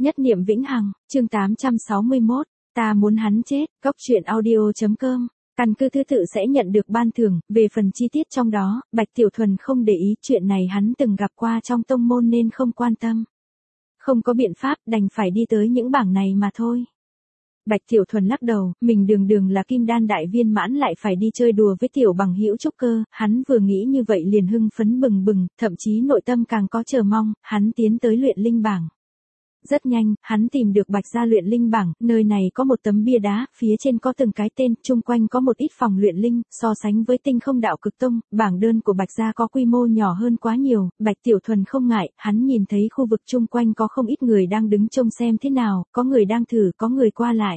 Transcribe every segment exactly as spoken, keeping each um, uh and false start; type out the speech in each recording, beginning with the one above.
Nhất niệm vĩnh hằng, chương tám trăm sáu mươi mốt, ta muốn hắn chết, góc truyện audio.com. Căn cứ thứ tự sẽ nhận được ban thưởng, về phần chi tiết trong đó, Bạch Tiểu Thuần không để ý, chuyện này hắn từng gặp qua trong tông môn nên không quan tâm. Không có biện pháp, đành phải đi tới những bảng này mà thôi. Bạch Tiểu Thuần lắc đầu, mình đường đường là kim đan đại viên mãn lại phải đi chơi đùa với tiểu bằng hữu trúc cơ, hắn vừa nghĩ như vậy liền hưng phấn bừng bừng, thậm chí nội tâm càng có chờ mong, hắn tiến tới luyện linh bảng. Rất nhanh, hắn tìm được Bạch gia luyện linh bảng, nơi này có một tấm bia đá, phía trên có từng cái tên, chung quanh có một ít phòng luyện linh, so sánh với Tinh Không Đạo Cực Tông, bảng đơn của Bạch gia có quy mô nhỏ hơn quá nhiều, Bạch Tiểu Thuần không ngại, hắn nhìn thấy khu vực chung quanh có không ít người đang đứng trông xem thế nào, có người đang thử, có người qua lại.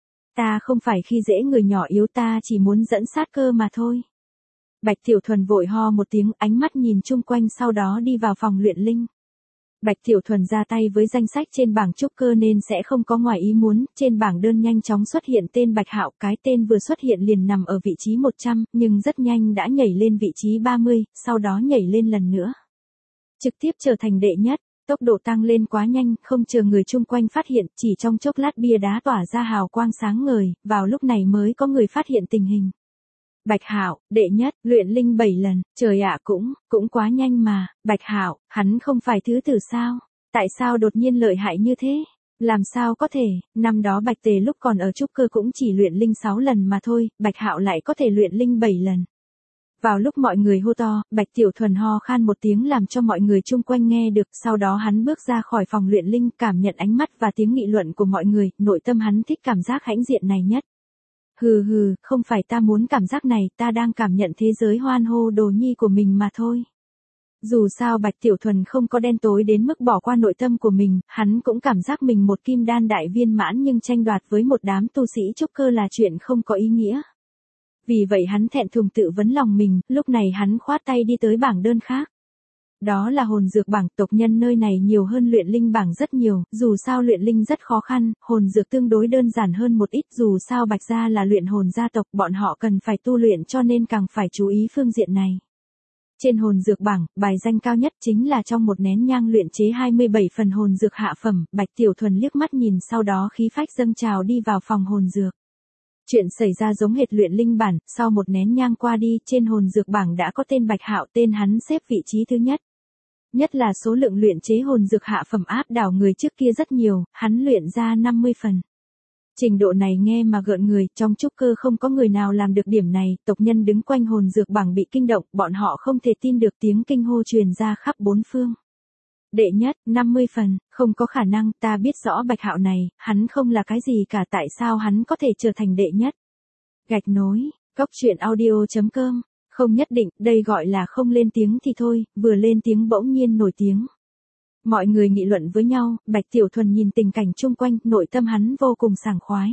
Ta không phải khi dễ người nhỏ yếu, ta chỉ muốn dẫn sát cơ mà thôi. Bạch Tiểu Thuần vội ho một tiếng, ánh mắt nhìn chung quanh sau đó đi vào phòng luyện linh. Bạch Tiểu Thuần ra tay với danh sách trên bảng trúc cơ nên sẽ không có ngoài ý muốn, trên bảng đơn nhanh chóng xuất hiện tên Bạch Hạo, cái tên vừa xuất hiện liền nằm ở vị trí một trăm, nhưng rất nhanh đã nhảy lên vị trí ba mươi, sau đó nhảy lên lần nữa. Trực tiếp trở thành đệ nhất, tốc độ tăng lên quá nhanh, không chờ người chung quanh phát hiện, chỉ trong chốc lát bia đá tỏa ra hào quang sáng ngời, vào lúc này mới có người phát hiện tình hình. Bạch Hạo, đệ nhất, luyện linh bảy lần, trời ạ, cũng, cũng quá nhanh mà, Bạch Hạo, hắn không phải thứ tử sao? Tại sao đột nhiên lợi hại như thế? Làm sao có thể, năm đó Bạch Tề lúc còn ở trúc cơ cũng chỉ luyện linh sáu lần mà thôi, Bạch Hạo lại có thể luyện linh bảy lần. Vào lúc mọi người hô to, Bạch Tiểu Thuần ho khan một tiếng làm cho mọi người chung quanh nghe được, sau đó hắn bước ra khỏi phòng luyện linh, cảm nhận ánh mắt và tiếng nghị luận của mọi người, nội tâm hắn thích cảm giác hãnh diện này nhất. Hừ hừ, không phải ta muốn cảm giác này, ta đang cảm nhận thế giới hoan hô đồ nhi của mình mà thôi. Dù sao Bạch Tiểu Thuần không có đen tối đến mức bỏ qua nội tâm của mình, hắn cũng cảm giác mình một kim đan đại viên mãn nhưng tranh đoạt với một đám tu sĩ trúc cơ là chuyện không có ý nghĩa. Vì vậy hắn thẹn thùng tự vấn lòng mình, lúc này hắn khoát tay đi tới bảng đơn khác. Đó là hồn dược bảng, tộc nhân nơi này nhiều hơn luyện linh bảng rất nhiều, dù sao luyện linh rất khó khăn, hồn dược tương đối đơn giản hơn một ít, dù sao Bạch gia là luyện hồn gia tộc, bọn họ cần phải tu luyện cho nên càng phải chú ý phương diện này. Trên hồn dược bảng, bài danh cao nhất chính là trong một nén nhang luyện chế hai mươi bảy phần hồn dược hạ phẩm, Bạch Tiểu Thuần liếc mắt nhìn sau đó khí phách dâng trào đi vào phòng hồn dược. Chuyện xảy ra giống hệt luyện linh bản, sau một nén nhang qua đi, trên hồn dược bảng đã có tên Bạch Hạo, tên hắn xếp vị trí thứ nhất. Nhất là số lượng luyện chế hồn dược hạ phẩm áp đảo người trước kia rất nhiều, hắn luyện ra năm mươi phần. Trình độ này nghe mà gợn người, trong trúc cơ không có người nào làm được điểm này, tộc nhân đứng quanh hồn dược bảng bị kinh động, bọn họ không thể tin được tiếng kinh hô truyền ra khắp bốn phương. Đệ nhất, năm mươi phần, không có khả năng, ta biết rõ Bạch Hạo này, hắn không là cái gì cả, tại sao hắn có thể trở thành đệ nhất. Gạch nối, góc truyện audio.com. Không nhất định, đây gọi là không lên tiếng thì thôi, vừa lên tiếng bỗng nhiên nổi tiếng. Mọi người nghị luận với nhau, Bạch Tiểu Thuần nhìn tình cảnh chung quanh, nội tâm hắn vô cùng sảng khoái.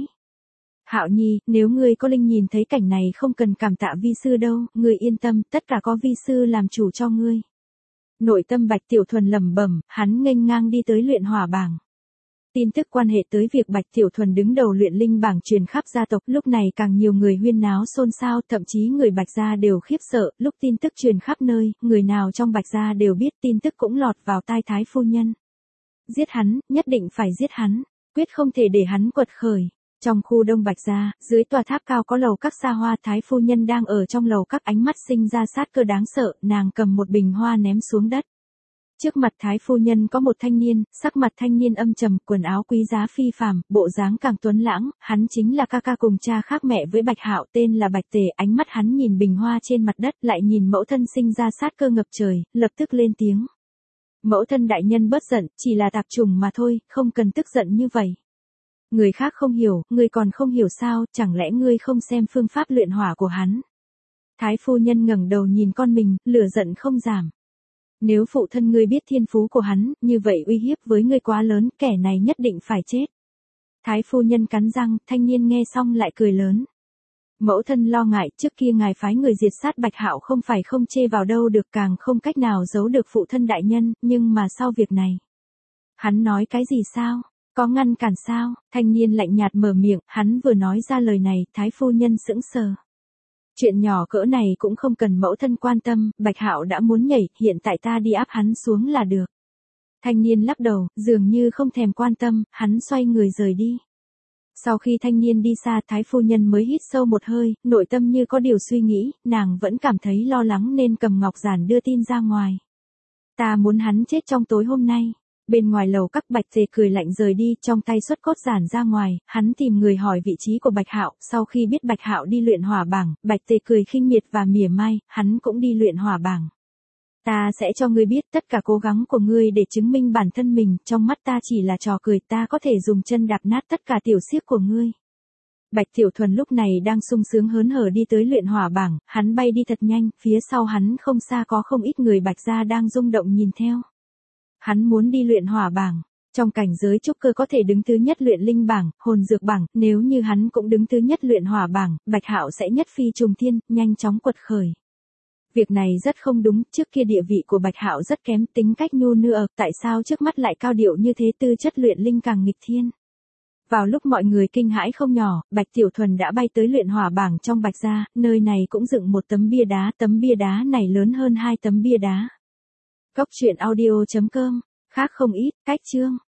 Hạo Nhi, nếu ngươi có linh nhìn thấy cảnh này không cần cảm tạ vi sư đâu, ngươi yên tâm, tất cả có vi sư làm chủ cho ngươi. Nội tâm Bạch Tiểu Thuần lẩm bẩm, hắn nghênh ngang đi tới luyện hỏa bảng. Tin tức quan hệ tới việc Bạch Tiểu Thuần đứng đầu luyện linh bảng truyền khắp gia tộc, lúc này càng nhiều người huyên náo xôn xao, thậm chí người Bạch gia đều khiếp sợ, lúc tin tức truyền khắp nơi, người nào trong Bạch gia đều biết, tin tức cũng lọt vào tai thái phu nhân. Giết hắn, nhất định phải giết hắn, quyết không thể để hắn quật khởi. Trong khu đông Bạch gia, dưới tòa tháp cao có lầu các xa hoa, thái phu nhân đang ở trong lầu các, ánh mắt sinh ra sát cơ đáng sợ, nàng cầm một bình hoa ném xuống đất. Trước mặt thái phu nhân có một thanh niên, sắc mặt thanh niên âm trầm, quần áo quý giá phi phàm, bộ dáng càng tuấn lãng, hắn chính là ca ca cùng cha khác mẹ với Bạch Hạo, tên là Bạch Tề, ánh mắt hắn nhìn bình hoa trên mặt đất, lại nhìn mẫu thân sinh ra sát cơ ngập trời, lập tức lên tiếng. Mẫu thân đại nhân bớt giận, chỉ là tạp trùng mà thôi, không cần tức giận như vậy. Người khác không hiểu, ngươi còn không hiểu sao, chẳng lẽ ngươi không xem phương pháp luyện hỏa của hắn. Thái phu nhân ngẩng đầu nhìn con mình, lửa giận không giảm. Nếu phụ thân ngươi biết thiên phú của hắn, như vậy uy hiếp với ngươi quá lớn, kẻ này nhất định phải chết. Thái phu nhân cắn răng, thanh niên nghe xong lại cười lớn. Mẫu thân lo ngại, trước kia ngài phái người diệt sát Bạch Hạo không phải không chê vào đâu được, càng không cách nào giấu được phụ thân đại nhân, nhưng mà sau việc này. Hắn nói cái gì sao? Có ngăn cản sao? Thanh niên lạnh nhạt mở miệng, hắn vừa nói ra lời này, thái phu nhân sững sờ. Chuyện nhỏ cỡ này cũng không cần mẫu thân quan tâm, Bạch Hạo đã muốn nhảy, hiện tại ta đi áp hắn xuống là được. Thanh niên lắc đầu, dường như không thèm quan tâm, hắn xoay người rời đi. Sau khi thanh niên đi xa, Thái phu nhân mới hít sâu một hơi, nội tâm như có điều suy nghĩ, nàng vẫn cảm thấy lo lắng nên cầm ngọc giản đưa tin ra ngoài. Ta muốn hắn chết trong tối hôm nay. Bên ngoài lầu các Bạch Tề cười lạnh rời đi, trong tay xuất cốt giản ra ngoài, hắn tìm người hỏi vị trí của Bạch Hạo, sau khi biết Bạch Hạo đi luyện hỏa bảng, Bạch Tề cười khinh miệt và mỉa mai, hắn cũng đi luyện hỏa bảng. Ta sẽ cho ngươi biết tất cả cố gắng của ngươi để chứng minh bản thân mình, trong mắt ta chỉ là trò cười, ta có thể dùng chân đạp nát tất cả tiểu xiếc của ngươi. Bạch Tiểu Thuần lúc này đang sung sướng hớn hở đi tới luyện hỏa bảng, hắn bay đi thật nhanh, phía sau hắn không xa có không ít người Bạch gia đang rung động nhìn theo. Hắn muốn đi luyện hỏa bảng, trong cảnh giới trúc cơ có thể đứng thứ nhất luyện linh bảng, hồn dược bảng, nếu như hắn cũng đứng thứ nhất luyện hỏa bảng, Bạch Hạo sẽ nhất phi trùng thiên, nhanh chóng quật khởi. Việc này rất không đúng, trước kia địa vị của Bạch Hạo rất kém, tính cách nhu nựa, tại sao trước mắt lại cao điệu như thế, tư chất luyện linh càng nghịch thiên. Vào lúc mọi người kinh hãi không nhỏ, Bạch Tiểu Thuần đã bay tới luyện hỏa bảng trong Bạch gia, nơi này cũng dựng một tấm bia đá, tấm bia đá này lớn hơn hai tấm bia đá. Cốc truyện audio chấm com, khác không ít, cách chương.